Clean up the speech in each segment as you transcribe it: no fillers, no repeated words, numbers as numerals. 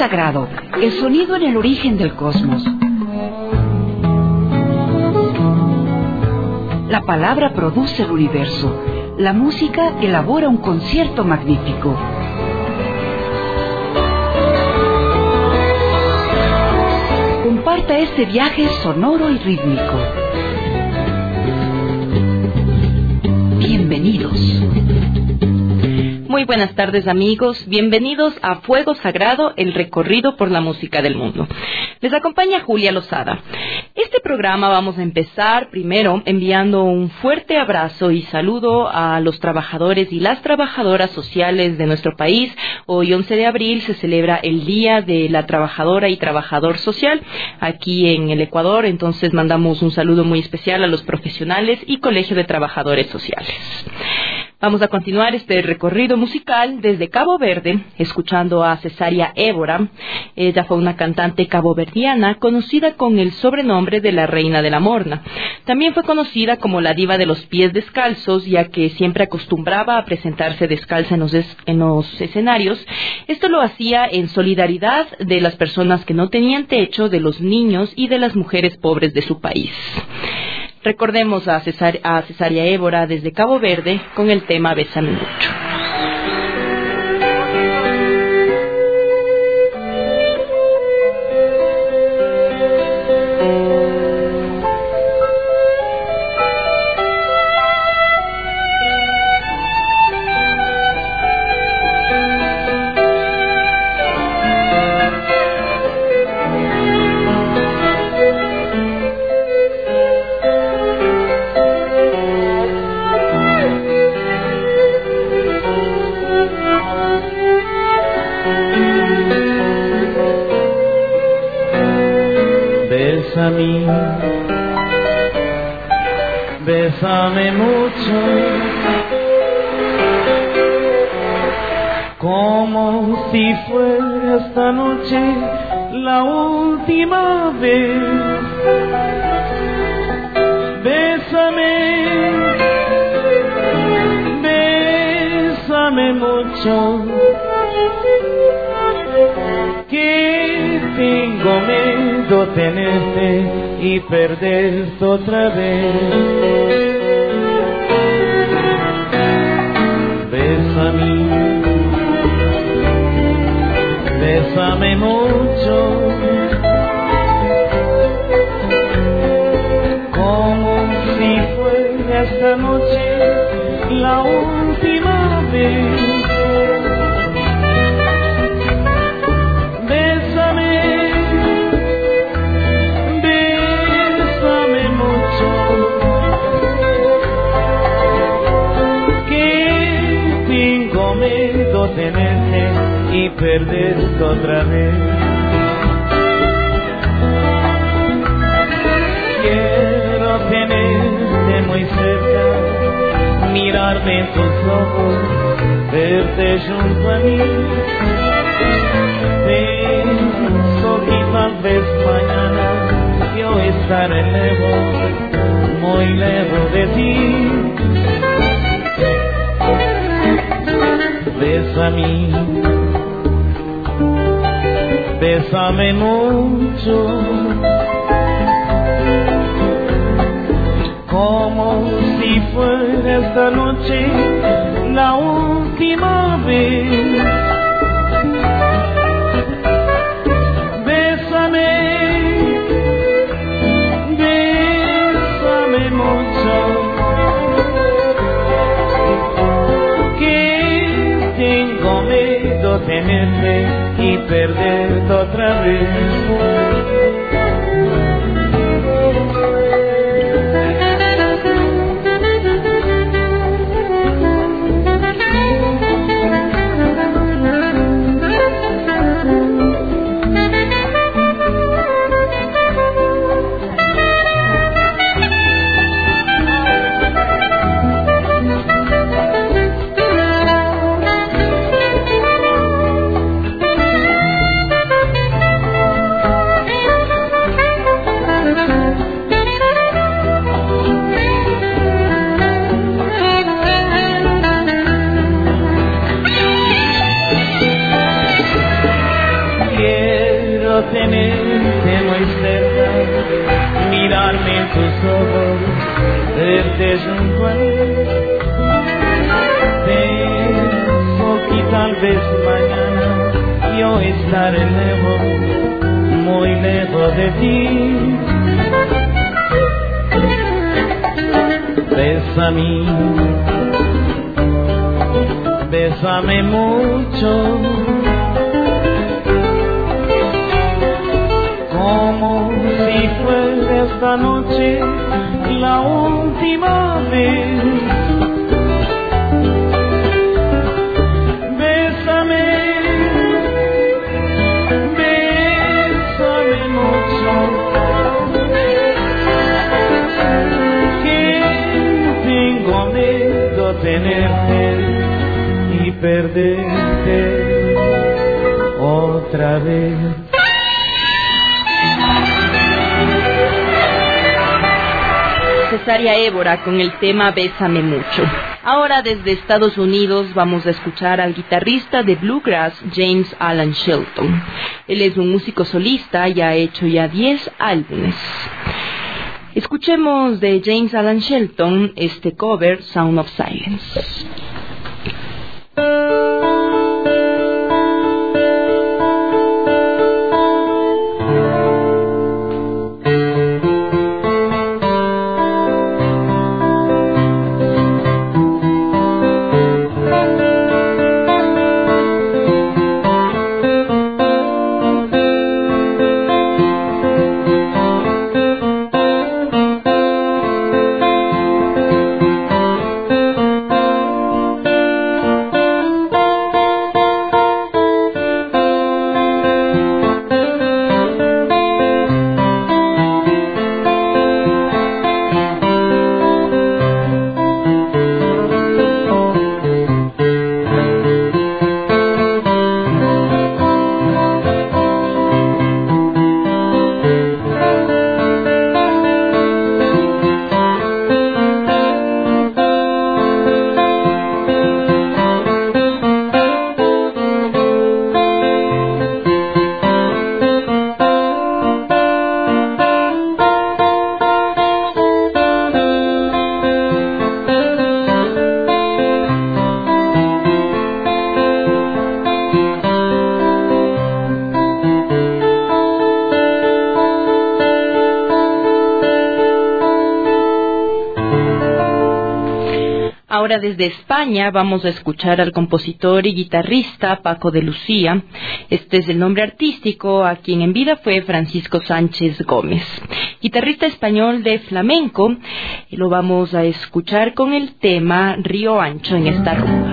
sagrado, el sonido en el origen del cosmos. La palabra produce el universo. La música elabora un concierto magnífico. Comparta este viaje sonoro y rítmico. Bienvenidos. Muy buenas tardes, amigos. Bienvenidos a Fuego Sagrado, el recorrido por la música del mundo. Les acompaña Julia Lozada. Este programa vamos a empezar primero enviando un fuerte abrazo y saludo a los trabajadores y las trabajadoras sociales de nuestro país. Hoy, 11 de abril, se celebra el Día de la Trabajadora y Trabajador Social aquí en el Ecuador. Entonces mandamos un saludo muy especial a los profesionales y Colegio de Trabajadores Sociales. Vamos a continuar este recorrido musical desde Cabo Verde, escuchando a Cesaria Évora. Ella fue una cantante caboverdiana conocida con el sobrenombre de la Reina de la Morna. También fue conocida como la diva de los pies descalzos, ya que siempre acostumbraba a presentarse descalza en los escenarios. Esto lo hacía en solidaridad de las personas que no tenían techo, de los niños y de las mujeres pobres de su país. Recordemos a Cesaria Évora desde Cabo Verde con el tema Bésame Mucho. Bésame mucho, como si fuera esta noche la última vez. Bésame, bésame mucho, que tengo miedo tenerte y perderte otra vez. Bésame, bésame mucho, como si fuera esta noche la última vez. Tenerte y perderte otra vez. Quiero tenerte muy cerca, mirarme en tus ojos, verte junto a mí. Pienso que tal vez mañana yo estaré lejos, muy lejos de ti. Bésame, bésame mucho, como si fuera esta noche la última vez. Bésame, bésame mucho, tenerte y perderte otra vez. tus ojos, verte junto a él. Pienso que tal vez mañana yo estaré lejos, muy lejos de ti. Bésame, bésame mucho, como si fuera esta noche la última vez. Bésame, bésame mucho, que tengo miedo tenerte y perderte otra vez. Cesárea Évora con el tema Bésame mucho. Ahora desde Estados Unidos vamos a escuchar al guitarrista de bluegrass James Alan Shelton. Él es un músico solista y ha hecho ya 10 álbumes. Escuchemos de James Alan Shelton este cover Sound of Silence. Ahora desde España vamos a escuchar al compositor y guitarrista Paco de Lucía. Este es el nombre artístico, a quien en vida fue Francisco Sánchez Gómez. Guitarrista español de flamenco, y lo vamos a escuchar con el tema Río Ancho en esta rumba.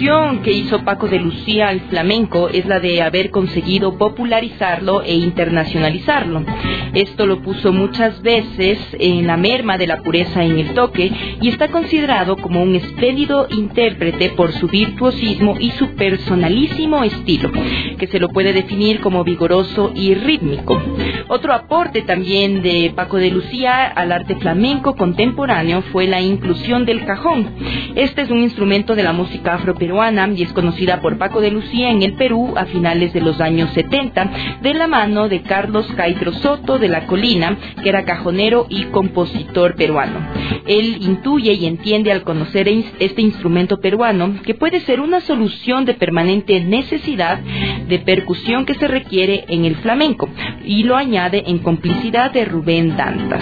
contribución que hizo Paco de Lucía al flamenco es la de haber conseguido popularizarlo e internacionalizarlo. Esto lo puso muchas veces en la merma de la pureza en el toque y está considerado como un espléndido intérprete por su virtuosismo y su personalísimo estilo, que se lo puede definir como vigoroso y rítmico. Otro aporte también de Paco de Lucía al arte flamenco contemporáneo fue la inclusión del cajón. Este es un instrumento de la música afroperuana y es conocida por Paco de Lucía en el Perú a finales de los años 70, de la mano de Carlos Caitro Soto de la Colina, que era cajonero y compositor peruano. Él intuye y entiende al conocer este instrumento peruano que puede ser una solución de permanente necesidad de percusión que se requiere en el flamenco, y lo añade en complicidad de Rubén Dantas.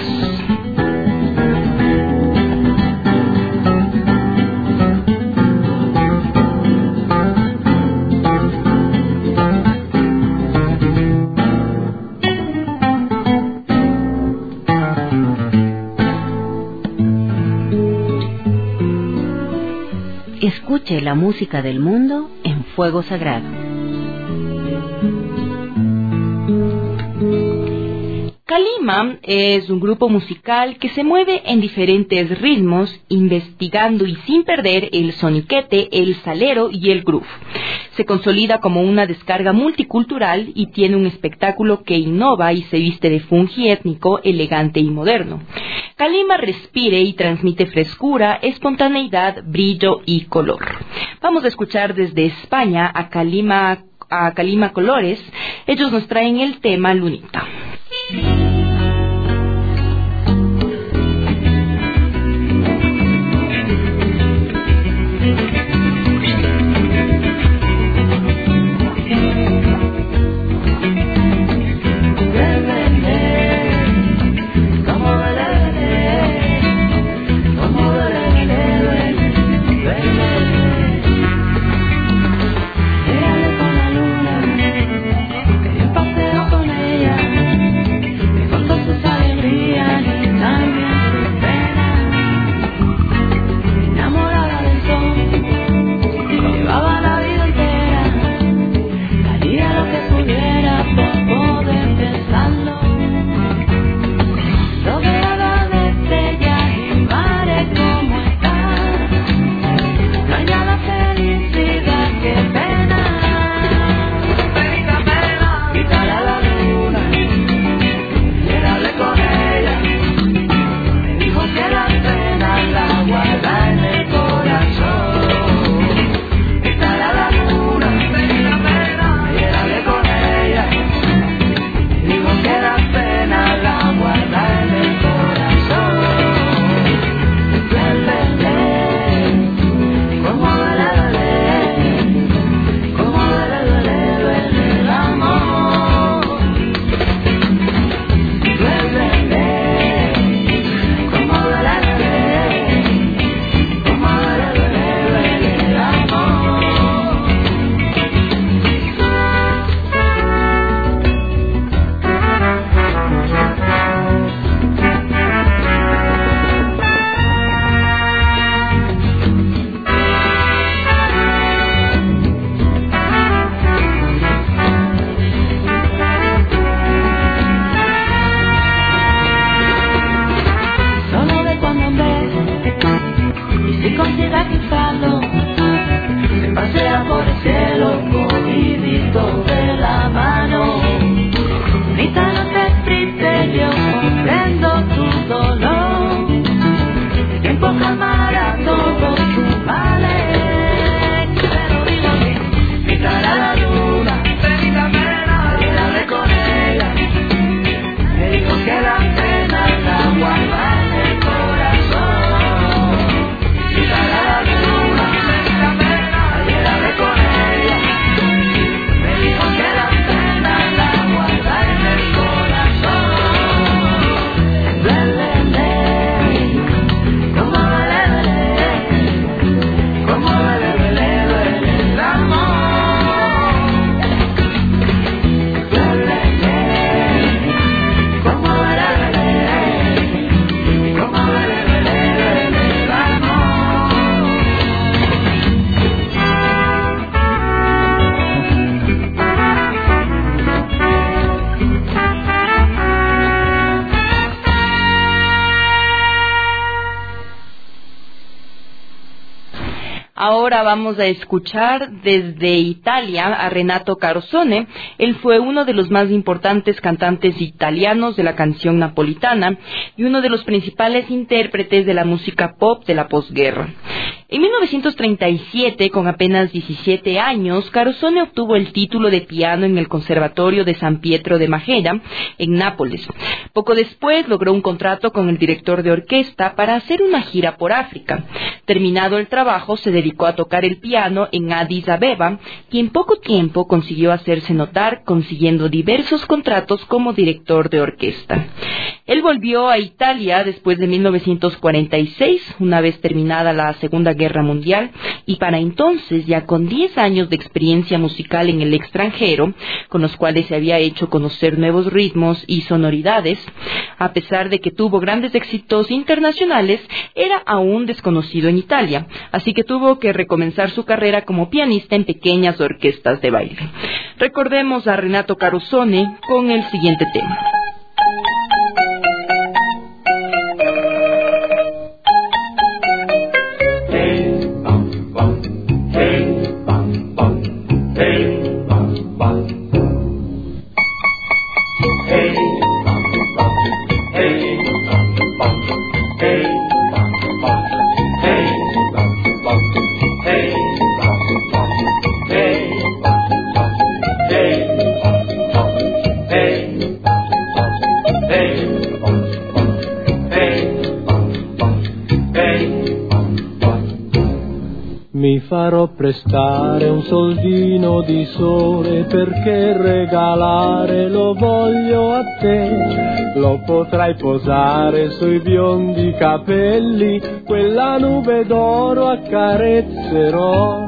Escuche la música del mundo en Fuego Sagrado. Calima es un grupo musical que se mueve en diferentes ritmos, investigando y sin perder el soniquete, el salero y el groove. Se consolida como una descarga multicultural y tiene un espectáculo que innova y se viste de fungi étnico, elegante y moderno. Calima respira y transmite frescura, espontaneidad, brillo y color. Vamos a escuchar desde España a Calima Colores. Ellos nos traen el tema Lunita. Paseo con ella. ahora vamos a escuchar desde Italia a Renato Carosone. Él fue uno de los más importantes cantantes italianos de la canción napolitana y uno de los principales intérpretes de la música pop de la posguerra. En 1937, con apenas 17 años, Carosone obtuvo el título de piano en el Conservatorio de San Pietro de Majera, en Nápoles. Poco después logró un contrato con el director de orquesta para hacer una gira por África. Terminado el trabajo, se dedicó a tocar el piano en Addis Abeba y en poco tiempo consiguió hacerse notar, consiguiendo diversos contratos como director de orquesta. Él volvió a Italia después de 1946, una vez terminada la Segunda Guerra Mundial, y para entonces, ya con 10 años de experiencia musical en el extranjero, con los cuales se había hecho conocer nuevos ritmos y sonoridades, a pesar de que tuvo grandes éxitos internacionales, era aún desconocido en Italia, así que tuvo que recomenzar su carrera como pianista en pequeñas orquestas de baile. Recordemos a Renato Carosone con el siguiente tema. Mi farò prestare un soldino di sole perché regalare lo voglio a te. Lo potrai posare sui biondi capelli, quella nube d'oro accarezzerò.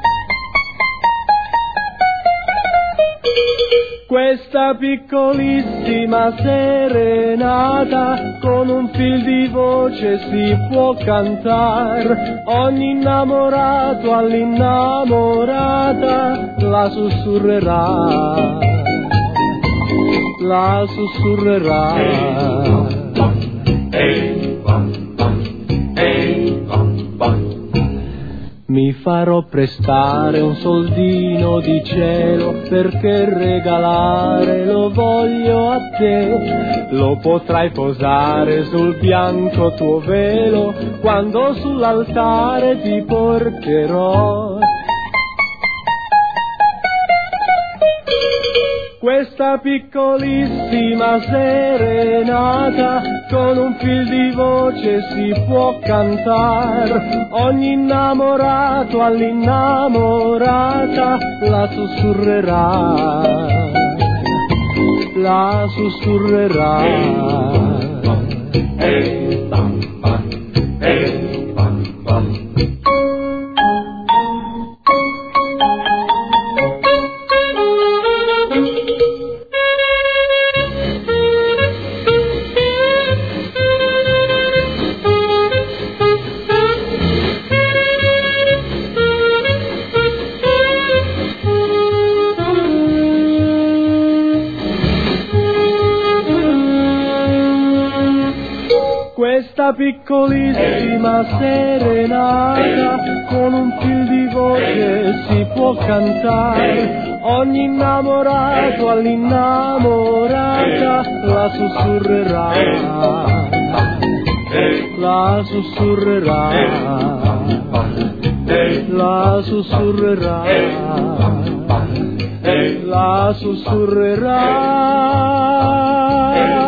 Questa piccolissima serenata con un fil di voce si può cantare. Ogni innamorato all'innamorata la sussurrerà, la sussurrerà. Mi farò prestare un soldino di cielo perché regalare lo voglio a te. Lo potrai posare sul bianco tuo velo quando sull'altare ti porterò. Questa piccolissima serenata con un fil di voce si può cantare. Ogni innamorato all'innamorata la sussurrerà, la sussurrerà. Questa piccolissima serenata con un fil di voce si può cantare. Ogni innamorato all'innamorata la sussurrerà, la sussurrerà, la sussurrerà, la sussurrerà.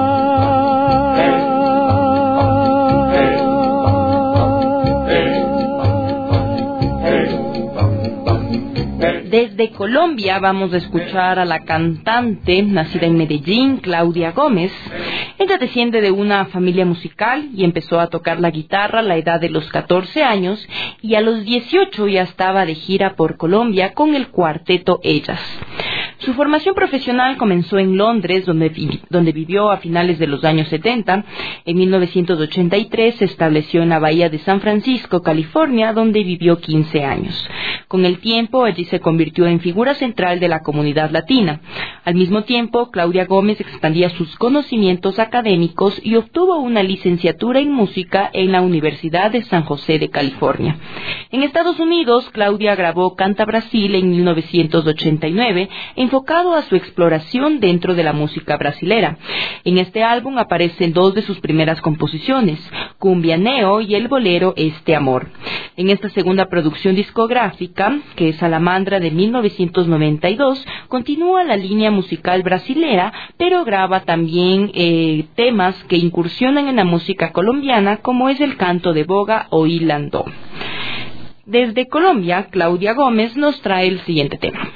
Desde Colombia vamos a escuchar a la cantante nacida en Medellín, Claudia Gómez. Ella desciende de una familia musical y empezó a tocar la guitarra a la edad de los 14 años y a los 18 ya estaba de gira por Colombia con el cuarteto Ellas. Su formación profesional comenzó en Londres, donde vivió a finales de los años 70. En 1983 se estableció en la bahía de San Francisco, California, donde vivió 15 años. Con el tiempo, allí se convirtió en figura central de la comunidad latina. Al mismo tiempo, Claudia Gómez expandía sus conocimientos académicos y obtuvo una licenciatura en música en la Universidad de San José de California. En Estados Unidos, Claudia grabó Canta Brasil en 1989, enfocado a su exploración dentro de la música brasilera. En este álbum aparecen dos de sus primeras composiciones, Cumbianeo y el bolero Este Amor. En esta segunda producción discográfica, que es Salamandra de 1992, continúa la línea musical brasilera, pero graba también temas que incursionan en la música colombiana, como es el canto de boga o hilandó. Desde Colombia, Claudia Gómez nos trae el siguiente tema.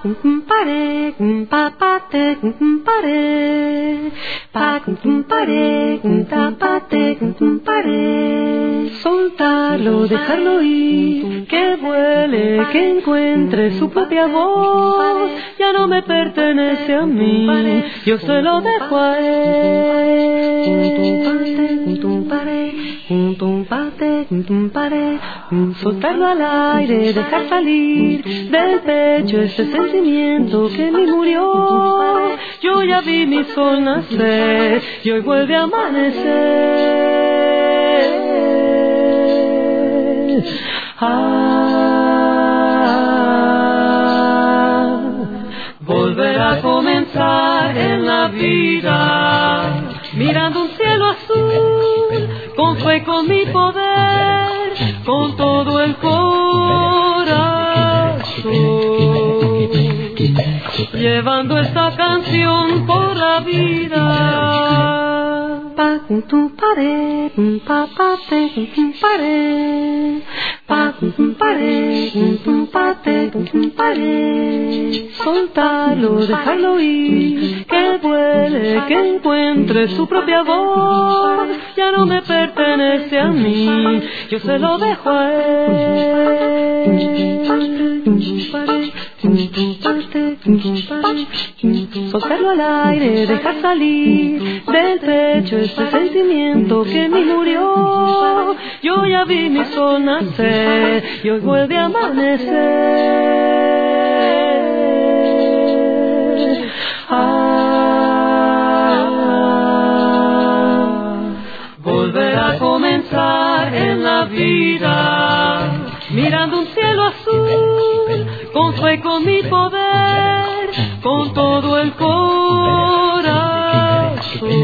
Soltarlo, dejarlo ir, que vuele, que encuentre su propia voz. Ya no me pertenece a mí, yo se lo dejo a él. Soltarlo al aire, dejar salir del pecho ese sentimiento que me murió. Yo ya vi mi sol nacer y hoy vuelve a amanecer. Volver a comenzar en la vida, mirando un cielo azul, con fe, con mi poder, con todo el corazón, llevando esta canción por la vida. Pa tu pared, pa te pared, pa pared, soltarlo, dejarlo ir, que vuele, que encuentre su propia voz. Ya no me pertenece a mí, yo se lo dejo a él. Soltarlo al aire, dejar salir del pecho ese sentimiento que me murió. Yo ya vi mi sol nacer y hoy vuelve a amanecer. Volver a comenzar en la vida, mirando un cielo azul, con fe, con mi poder, con todo el corazón,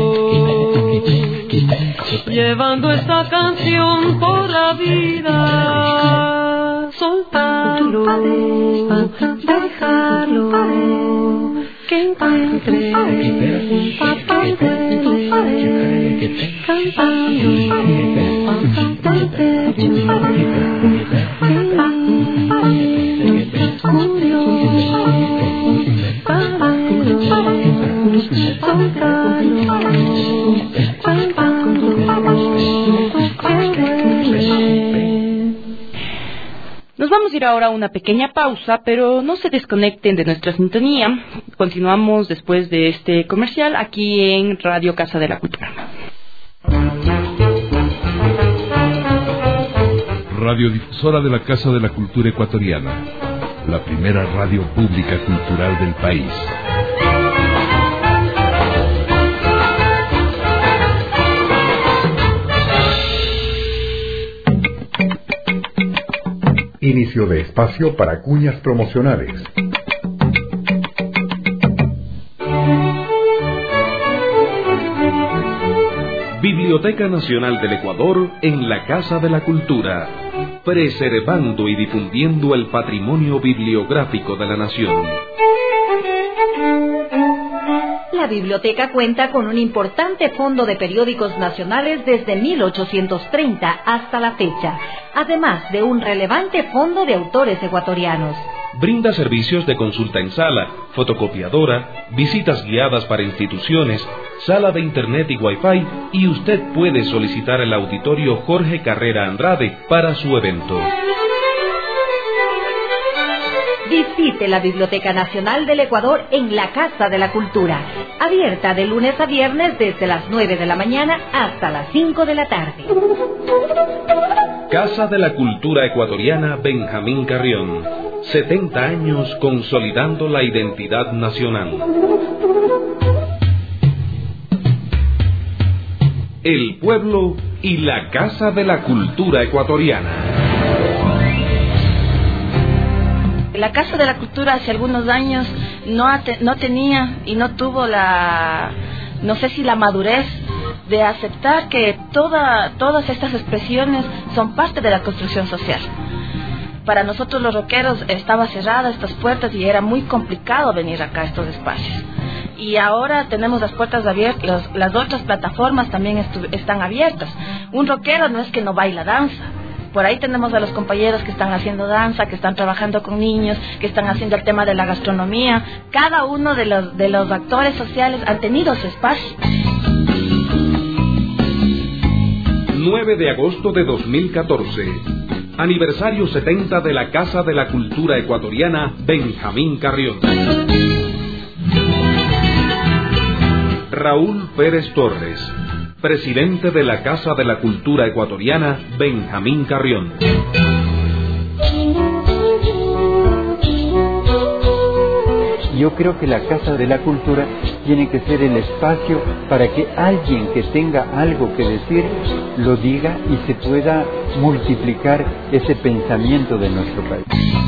llevando esta canción por la vida. Soltarlo, dejarlo, que encuentre papá cantando del pecho. Nos vamos a ir ahora a una pequeña pausa, pero no se desconecten de nuestra sintonía. Continuamos después de este comercial aquí en Radio Casa de la Cultura. Radiodifusora de la Casa de la Cultura Ecuatoriana, la primera radio pública cultural del país. Inicio de espacio para cuñas promocionales. Biblioteca Nacional del Ecuador en la Casa de la Cultura, preservando y difundiendo el patrimonio bibliográfico de la nación. La biblioteca cuenta con un importante fondo de periódicos nacionales desde 1830 hasta la fecha, además de un relevante fondo de autores ecuatorianos. Brinda servicios de consulta en sala, fotocopiadora, visitas guiadas para instituciones, sala de internet y wifi, y usted puede solicitar el auditorio Jorge Carrera Andrade para su evento. Visite la Biblioteca Nacional del Ecuador en la Casa de la Cultura, abierta de lunes a viernes desde las 9 de la mañana hasta las 5 de la tarde. Casa de la Cultura Ecuatoriana Benjamín Carrión. 70 años consolidando la identidad nacional. El pueblo y la Casa de la Cultura Ecuatoriana. La Casa de la Cultura hace algunos años no tenía y no tuvo no sé si la madurez de aceptar que todas estas expresiones son parte de la construcción social. Para nosotros los rockeros estaba cerrada estas puertas y era muy complicado venir acá a estos espacios. Y ahora tenemos las puertas abiertas, las otras plataformas también están abiertas. Un rockero no es que no baila danza. Por ahí tenemos a los compañeros que están haciendo danza, que están trabajando con niños, que están haciendo el tema de la gastronomía. Cada uno de los actores sociales han tenido su espacio. 9 de agosto de 2014. Aniversario 70 de la Casa de la Cultura Ecuatoriana Benjamín Carrión. Raúl Pérez Torres, presidente de la Casa de la Cultura Ecuatoriana Benjamín Carrión. Yo creo que la Casa de la Cultura tiene que ser el espacio para que alguien que tenga algo que decir lo diga y se pueda multiplicar ese pensamiento de nuestro país.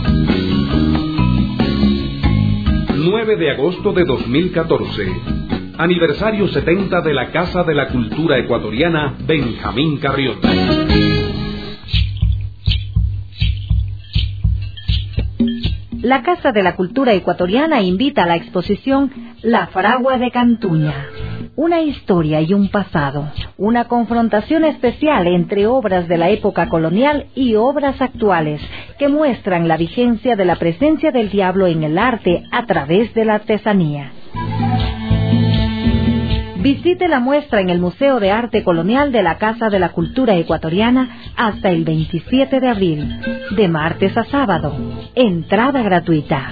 9 de agosto de 2014. Aniversario 70 de la Casa de la Cultura Ecuatoriana Benjamín Carrión. La Casa de la Cultura Ecuatoriana invita a la exposición La Fragua de Cantuña. Una historia y un pasado. Una confrontación especial entre obras de la época colonial y obras actuales que muestran la vigencia de la presencia del diablo en el arte a través de la artesanía. Visite la muestra en el Museo de Arte Colonial de la Casa de la Cultura Ecuatoriana hasta el 27 de abril, de martes a sábado. Entrada gratuita.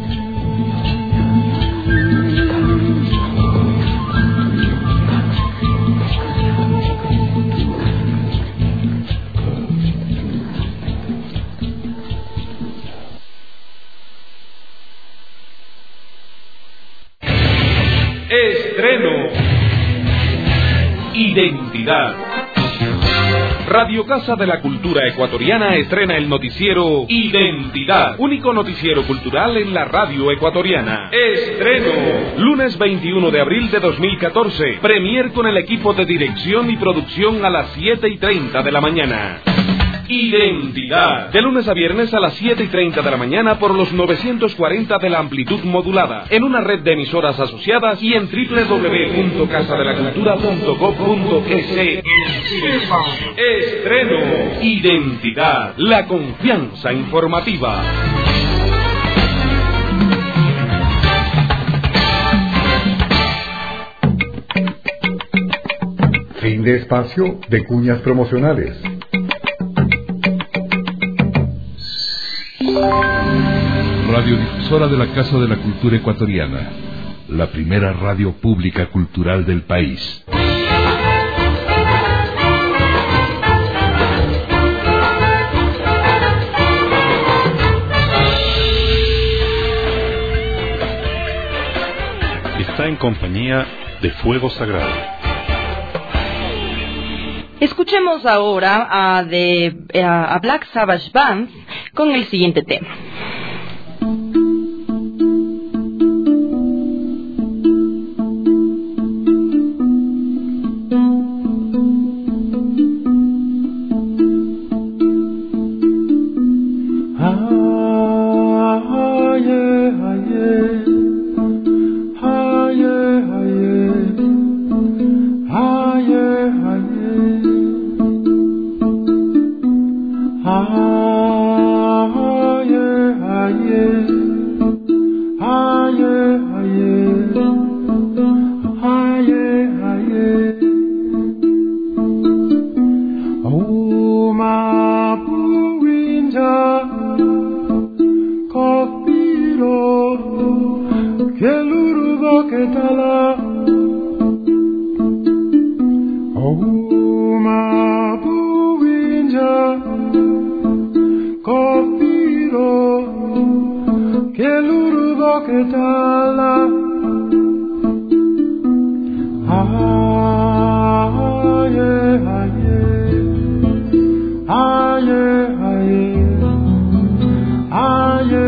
Estreno. Identidad. Radio Casa de la Cultura Ecuatoriana estrena el noticiero Identidad, único noticiero cultural en la radio ecuatoriana. Estreno. Lunes 21 de abril de 2014. Premier con el equipo de dirección y producción a las 7:30 de la mañana. Identidad. De lunes a viernes a las 7:30 de la mañana por los 940 de la amplitud modulada, en una red de emisoras asociadas y en www.casadelacultura.gov.es. Estreno. Identidad. La confianza informativa. Fin de espacio de cuñas promocionales. Radiodifusora de la Casa de la Cultura Ecuatoriana, la primera radio pública cultural del país. Está en compañía de Fuego Sagrado. Escuchemos ahora a Black Sabbath Band con el siguiente tema. Kopiro Kelurubo ketala aye aye aye aye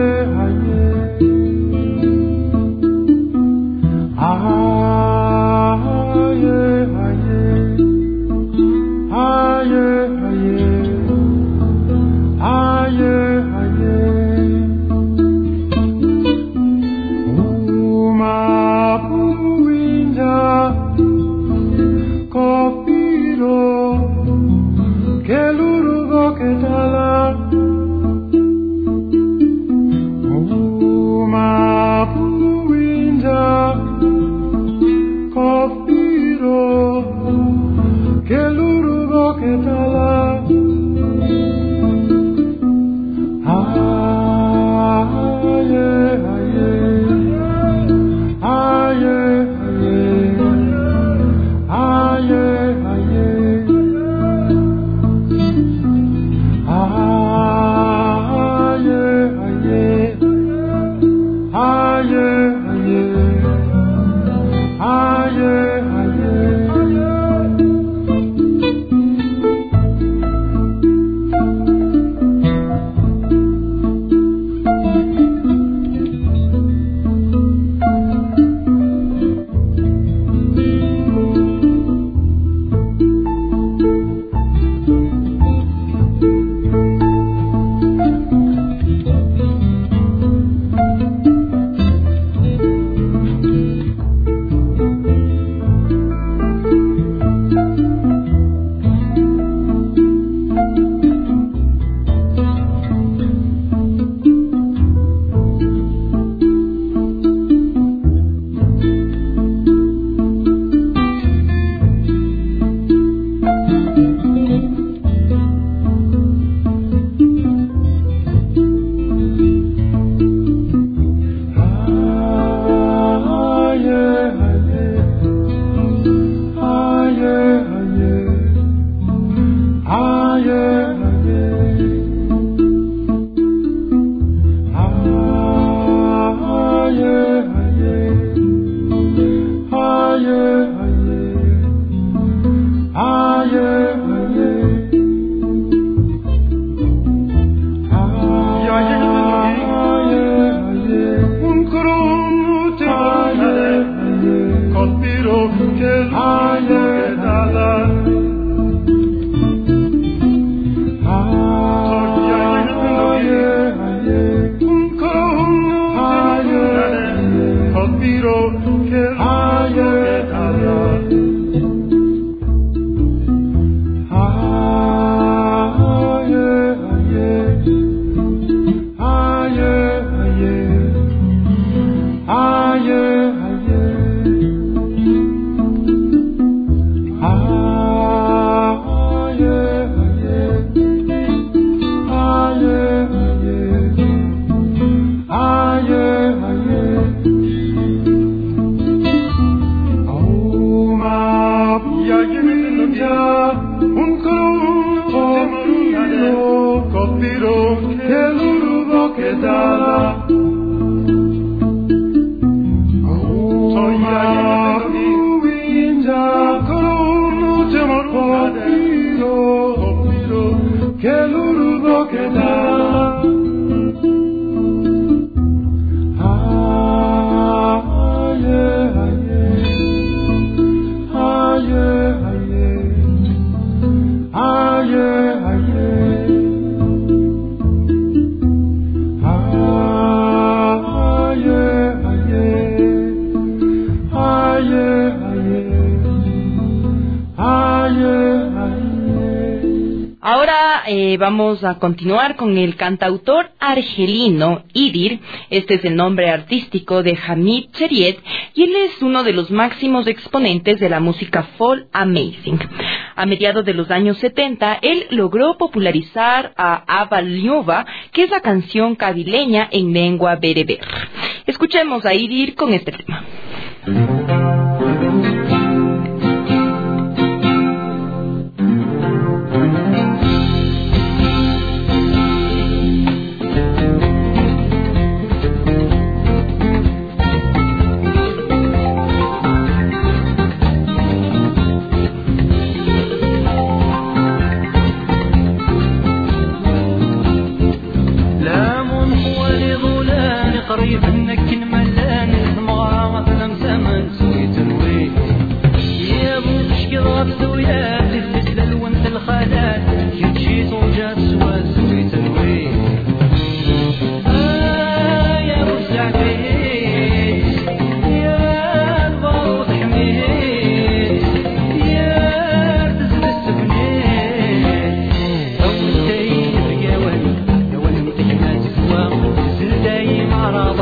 Vamos a continuar con el cantautor argelino Idir. Este es el nombre artístico de Hamid Cheriet y él es uno de los máximos exponentes de la música folk amazing. A mediados de los años 70, él logró popularizar a Abaliova, que es la canción cabileña en lengua bereber. Escuchemos a Idir con este tema.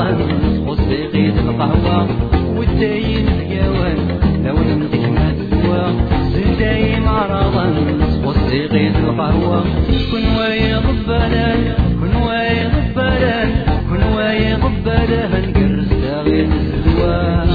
مرضان وصديقي القهوة والداين الجوال لو نمدك ما تسوى زداي مرضان وصديقي القهوة كن واي غبالان كن واي غبالان كن واي غبالان نقرس داغي الزوال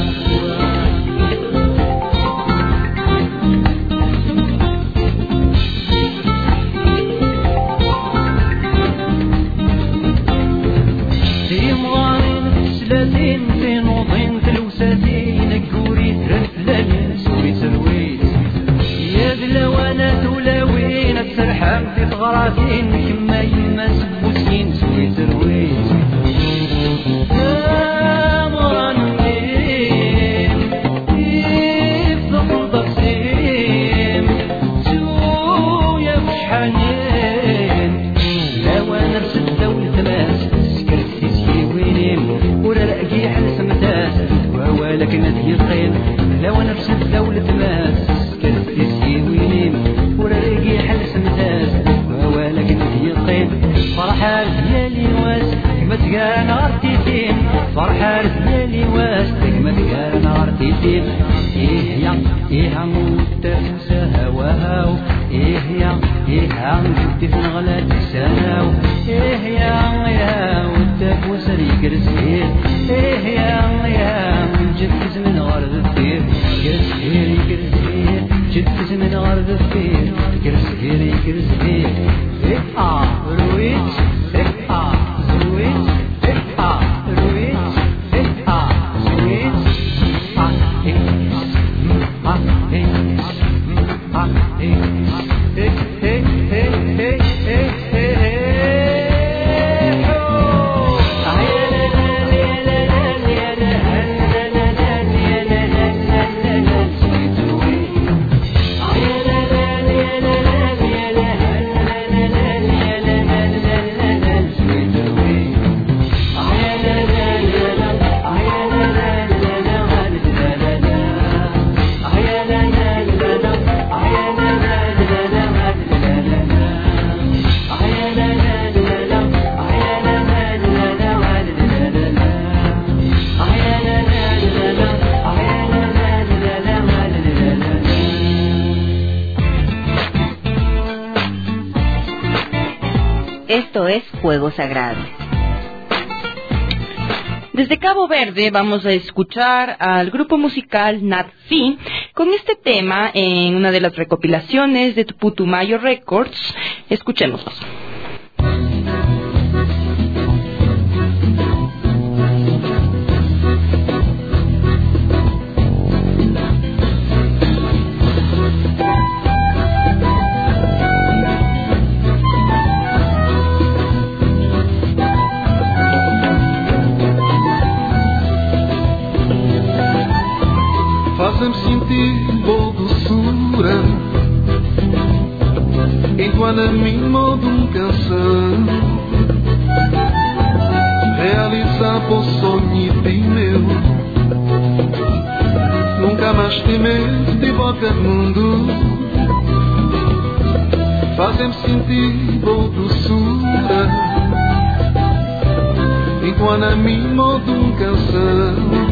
في نوضين تلوساتين كوري ترفلانين سوي ترويت يا دلوانات ولاوين السرحام في ثغراتين كما يما سبوسين سوي ترويت يا مرانين يفضل ضبسيم سويا وشحانين لوان رسل دولة ماس سكرتي سيوينيم ولا رأجي حل سمتاس وهو لك نتيقين لو نفس الدولة ماس كانت تسيوينين ولا رأجي حل سمتاس وهو لك نتيقين فرحة ديالي واس كما تقال نارتيتين فرحة ديالي واس كما تقال نارتيتين إيه يا إيه عمود تنسى هواهاو إيه يا إيه عمود تنغلى تساناو إيه يا والتفوس يكرسير إيه يا جدز من غرب الثير كرسير يكرسير جدز من غرب الثير كرسير يكرسير إيه رويت إيه زويت إيه رويت إيه زويت Esto es Fuego Sagrado. Desde Cabo Verde vamos a escuchar al grupo musical Natfi con este tema en una de las recopilaciones de Putumayo Records. Escuchémoslos. Faz-me sentir boa doçura, entoa-me modo canção, realizar o sonho de meu, nunca mais temer de boca mundo. Faz-me sentir boa doçura, entoa-me modo canção,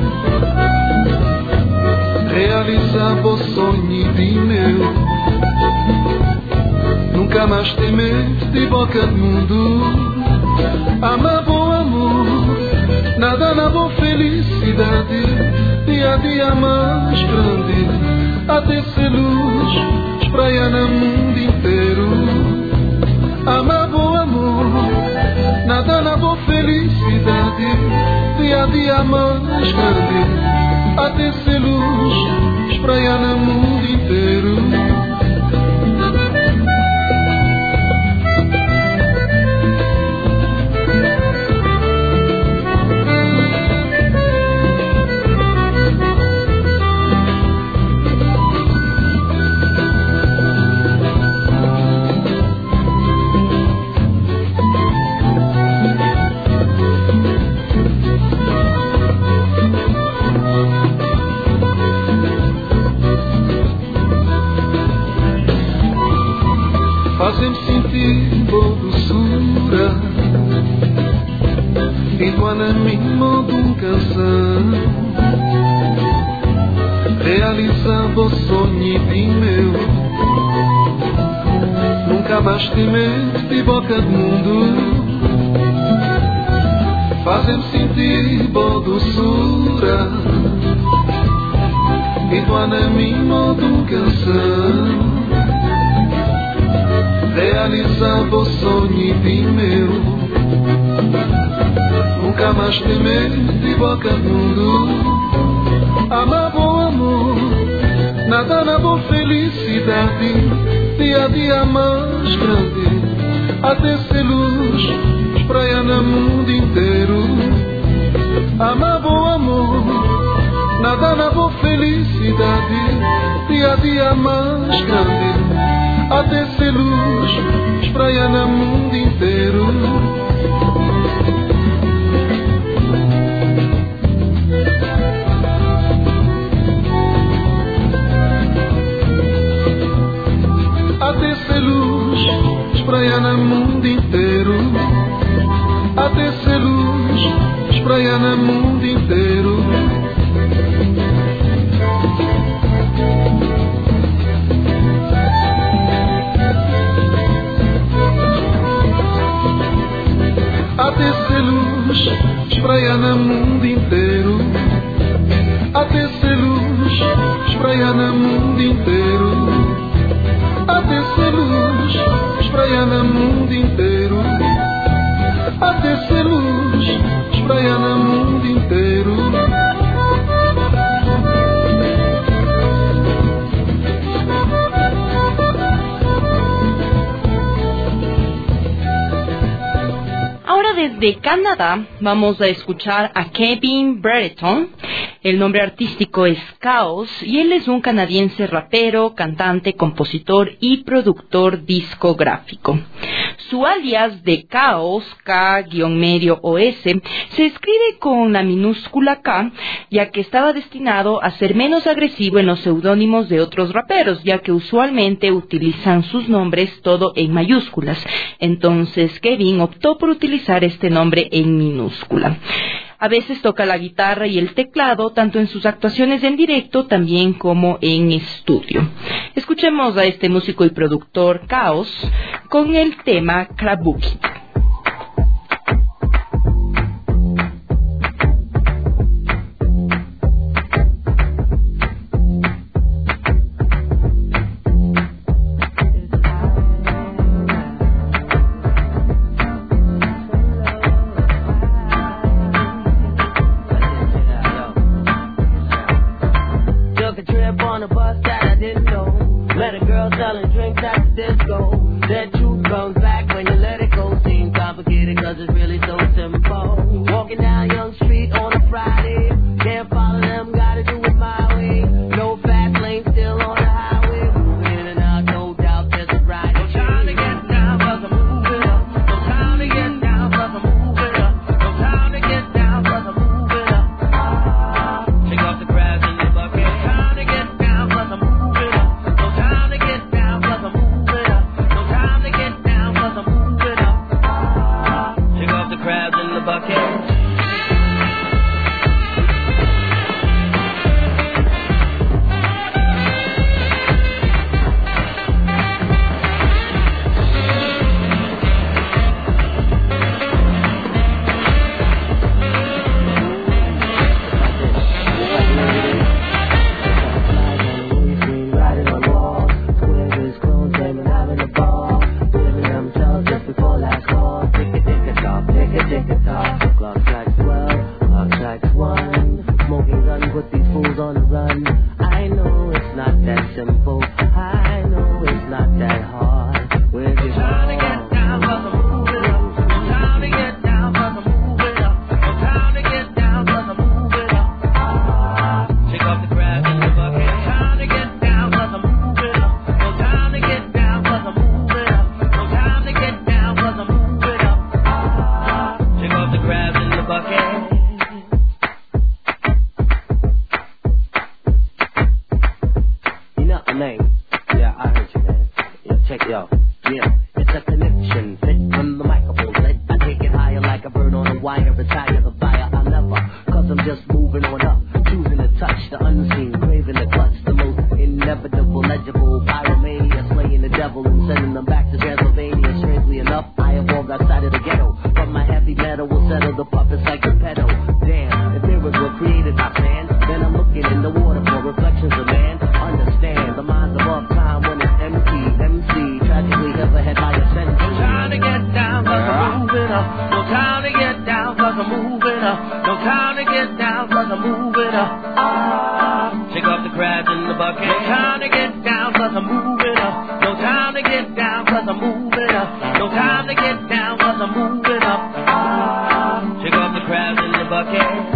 realizar o sonho de meu, nunca mais temer de boca do mundo. Amar bom amor, nada na boa felicidade, dia a dia mais grande, até ser luz, espraia no mundo inteiro. Amar bom amor, nada na boa felicidade, dia a dia mais grande, até ser luz, espraia no mundo inteiro. mesmo de um canção, realizando o sonho de meu. Nunca mais te mente de boca do mundo, fazem-me sentir boa doçura. E tu na mesmo de um canção, realizando o sonho de meu. Nunca mais te mente de boca do mundo, amar bom amor, nada na boa felicidade, dia a dia mais grande, até ser luz, espraia no mundo inteiro. Amar bom amor, nada na boa felicidade, dia a dia mais grande, até ser luz, espraia no mundo inteiro. Até ser luz, espraia no mundo inteiro. Até ser luz, espraia no mundo inteiro. Até ser luz, espraia no mundo inteiro. Até ser luz, espraia no mundo inteiro. Até ser luz, espraia no mundo inteiro. Até ser luz, espraia no mundo inteiro. Ahora desde Canadá vamos a escuchar a Kevin Brereton. El nombre artístico es Chaos y él es un canadiense rapero, cantante, compositor y productor discográfico. Su alias de Chaos, K-OS, se escribe con la minúscula K, ya que estaba destinado a ser menos agresivo en los seudónimos de otros raperos, ya que usualmente utilizan sus nombres todo en mayúsculas. Entonces Kevin optó por utilizar este nombre en minúscula. A veces toca la guitarra y el teclado, tanto en sus actuaciones en directo también como en estudio. Escuchemos a este músico y productor Chaos con el tema Krabuki. to get down, cause I'm moving up. Shake off the crabs in the bucket. No time to get down, cause I'm moving up. No time to get down, cause I'm moving up. No time to get down, cause I'm moving up. Shake off the crabs in the bucket.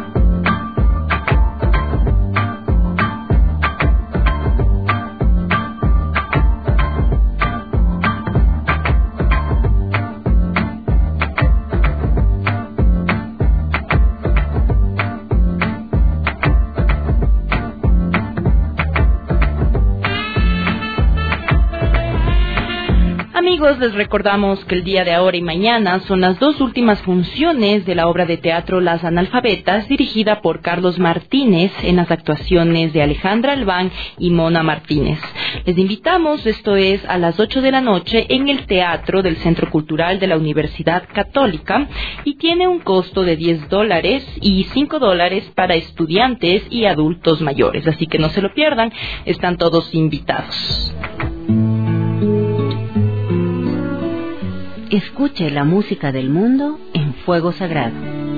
Amigos, les recordamos que el día de ahora y mañana son las dos últimas funciones de la obra de teatro Las Analfabetas, dirigida por Carlos Martínez, en las actuaciones de Alejandra Albán y Mona Martínez. Les invitamos, esto es a las 8 de la noche, en el Teatro del Centro Cultural de la Universidad Católica, y tiene un costo de $10 y $5 para estudiantes y adultos mayores, así que no se lo pierdan, están todos invitados. Escuche la música del mundo en Fuego Sagrado.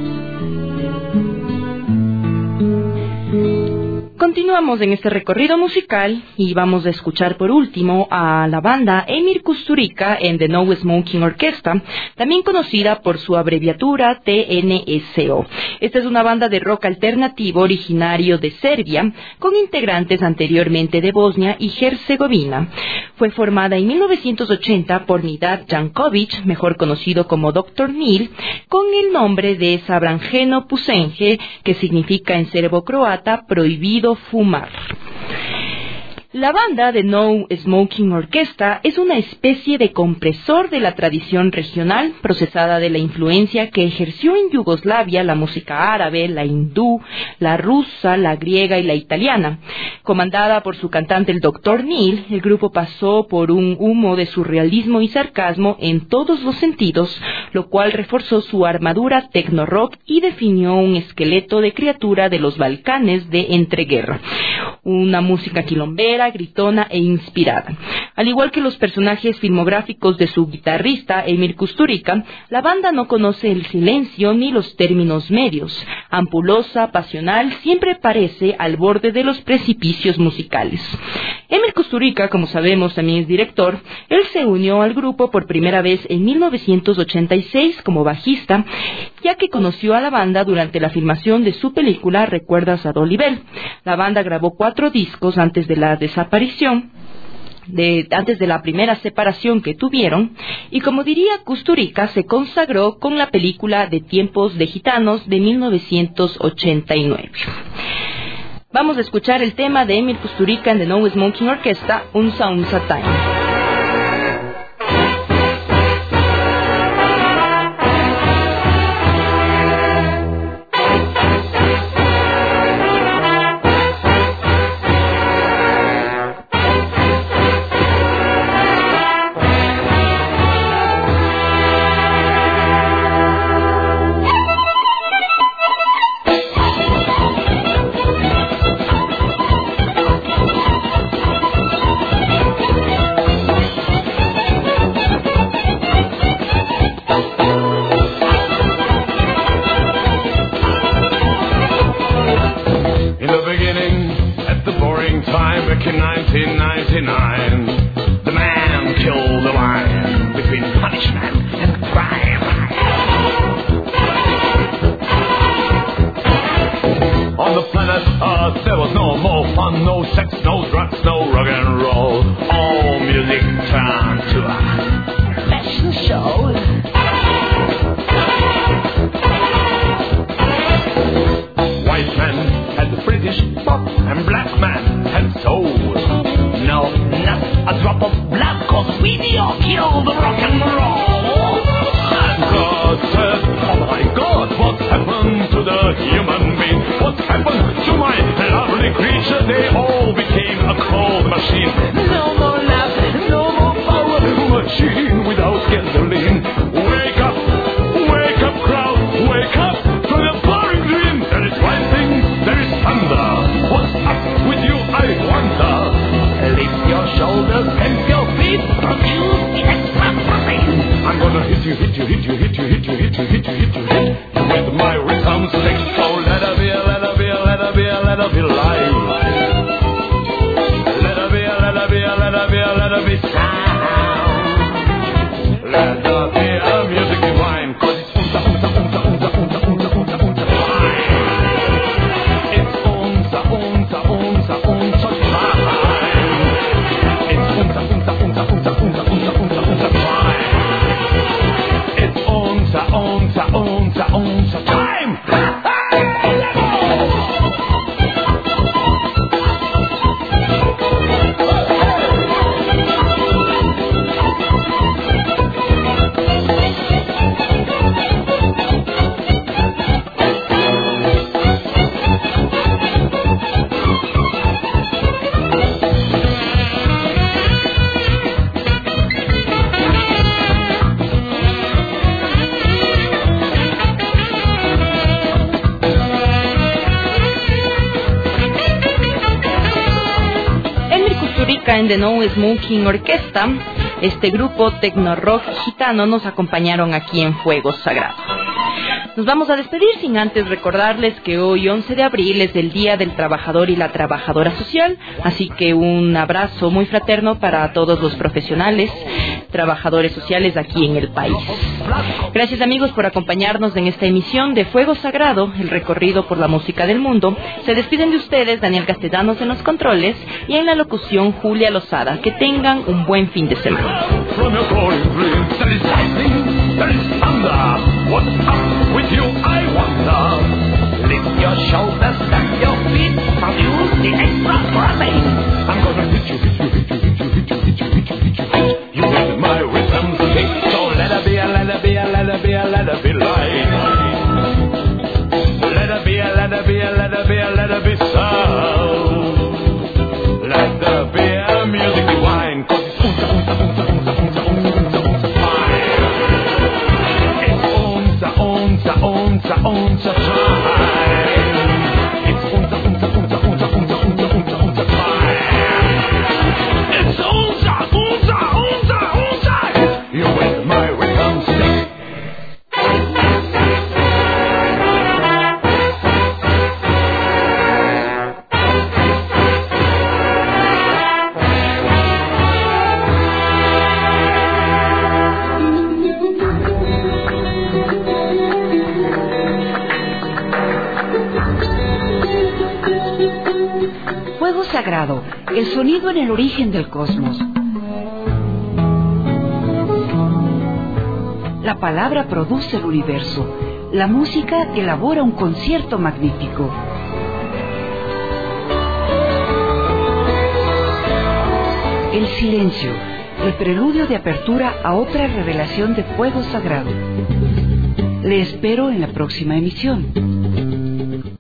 Continuamos en este recorrido musical y vamos a escuchar por último a la banda Emir Kusturica en The No Smoking Orchestra, también conocida por su abreviatura TNSO. Esta es una banda de rock alternativo originario de Serbia, con integrantes anteriormente de Bosnia y Herzegovina. Fue formada en 1980 por Nidad Jankovic, mejor conocido como Dr. Neil, con el nombre de Sabrangeno Pusenge, que significa en serbo-croata prohibido fumar. La banda de No Smoking Orchestra es una especie de compresor de la tradición regional, procesada de la influencia que ejerció en Yugoslavia la música árabe, la hindú, la rusa, la griega y la italiana. Comandada por su cantante el Dr. Neil, el grupo pasó por un humo de surrealismo y sarcasmo en todos los sentidos, lo cual reforzó su armadura tecno-rock y definió un esqueleto de criatura de los Balcanes de entreguerra. Una música quilombera, gritona e inspirada. Al igual que los personajes filmográficos de su guitarrista Emir Kusturica, la banda no conoce el silencio ni los términos medios. Ampulosa, pasional, siempre parece al borde de los precipicios musicales. Emir Kusturica, como sabemos, también es director. Él se unió al grupo por primera vez en 1986 como bajista, ya que conoció a la banda durante la filmación de su película ¿Recuerdas a Dolly Bell? La banda grabó 4 discos antes de la desaparición, antes de la primera separación que tuvieron, y como diría Kusturica, se consagró con la película de Tiempos de Gitanos de 1989. Vamos a escuchar el tema de Emir Kusturica en The No Smoking Orchestra, Unsa Unsa Time. Hit you with my rhythms, take so música en The No Smoking Orquesta, este grupo tecno-rock gitano, nos acompañaron aquí en Fuego Sagrado. Nos vamos a despedir sin antes recordarles que hoy 11 de abril es el Día del Trabajador y la Trabajadora Social, así que un abrazo muy fraterno para todos los profesionales, trabajadores sociales aquí en el país. Gracias amigos por acompañarnos en esta emisión de Fuego Sagrado, el recorrido por la música del mundo. Se despiden de ustedes Daniel Castellanos en los controles y en la locución Julia Lozada. Que tengan un buen fin de semana. What's up with you, I wonder? Lift your shoulders, stamp your feet, produce the extra drumming. I'm gonna hit you. You with my rhythm stick, so let her be, let her be, let her be, let her be light. Let her be, let her be, let her be, let her be sound. Let her be a music divine, 'cause it's unser time. It's unser time. It's unser. You with my rhythm stick. Sagrado, el sonido en el origen del cosmos. La palabra produce el universo. La música elabora un concierto magnífico. El silencio, el preludio de apertura a otra revelación de Fuego Sagrado. Le espero en la próxima emisión.